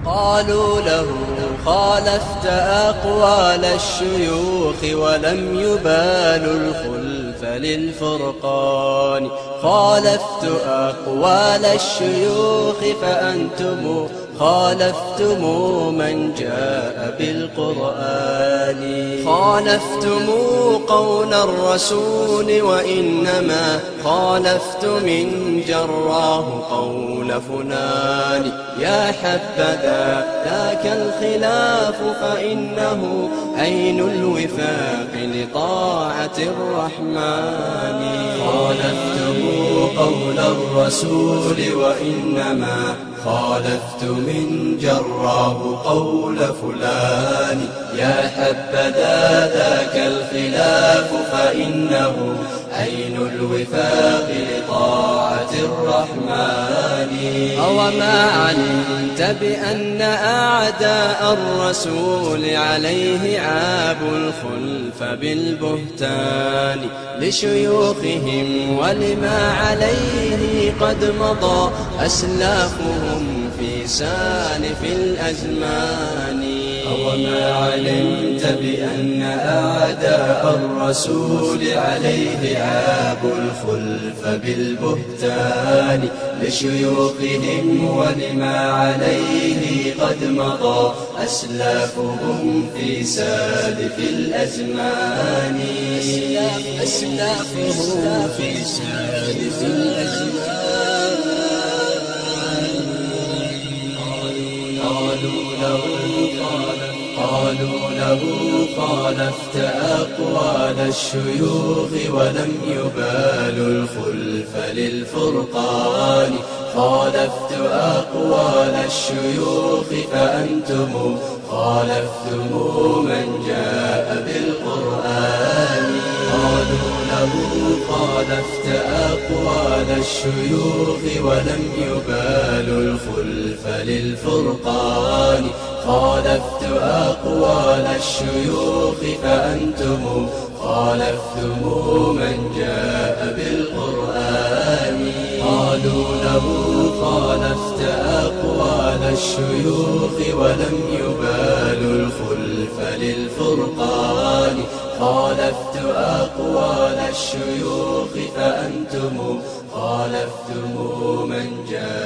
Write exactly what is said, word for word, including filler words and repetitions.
قالوا له خالفت أقوال الشيوخ ولم يبالوا الخلف للفرقان. خالفت أقوال الشيوخ فأنتم خالفتم من جاء بالقرآن. خالفتم قول الرسول وإنما خالفت من جراه قول فلان. يا حبذا ذاك الخلاف فإنه عين الوفاق لطاعة الرحمن. خالفتم قول الرسول وإنما خالفت من جراه قول فلان. يا حبذا ذاك الخلاف فإنه عين الوفاق لطاعة الرحمن. أوما علمت بأن أعداء الرسول عليه عابوا الخلف بالبهتان لشيوخهم ولما عليه قد مضى أسلافهم في سالف الأزمان. أوما علمت بأن أعداء الرسول عليه عابوا الخلف بالبهتان لشيوخهم ولما عليه قد مضى أسلافهم في سالف الأزمان. أسلافهم في سالف الأزمان. قالوا له قالوا له خالفت أقوال الشيوخ ولم يبالوا الخلف للفرقان. خالفت أقوال الشيوخ فأنتم خالفتم من جاء بالقرآن. قالوا له خالفت أقوال الشيوخ ولم يبالوا الخلف للفرقان. خالفت أقوال الشيوخ فأنتم خالفتم من جاء بالقرآن. قالوا له خالفت أقوال الشيوخ ولم يبالوا الخلف للفرقان. خالفت أقوال الشيوخ فأنتم خالفتم من جاء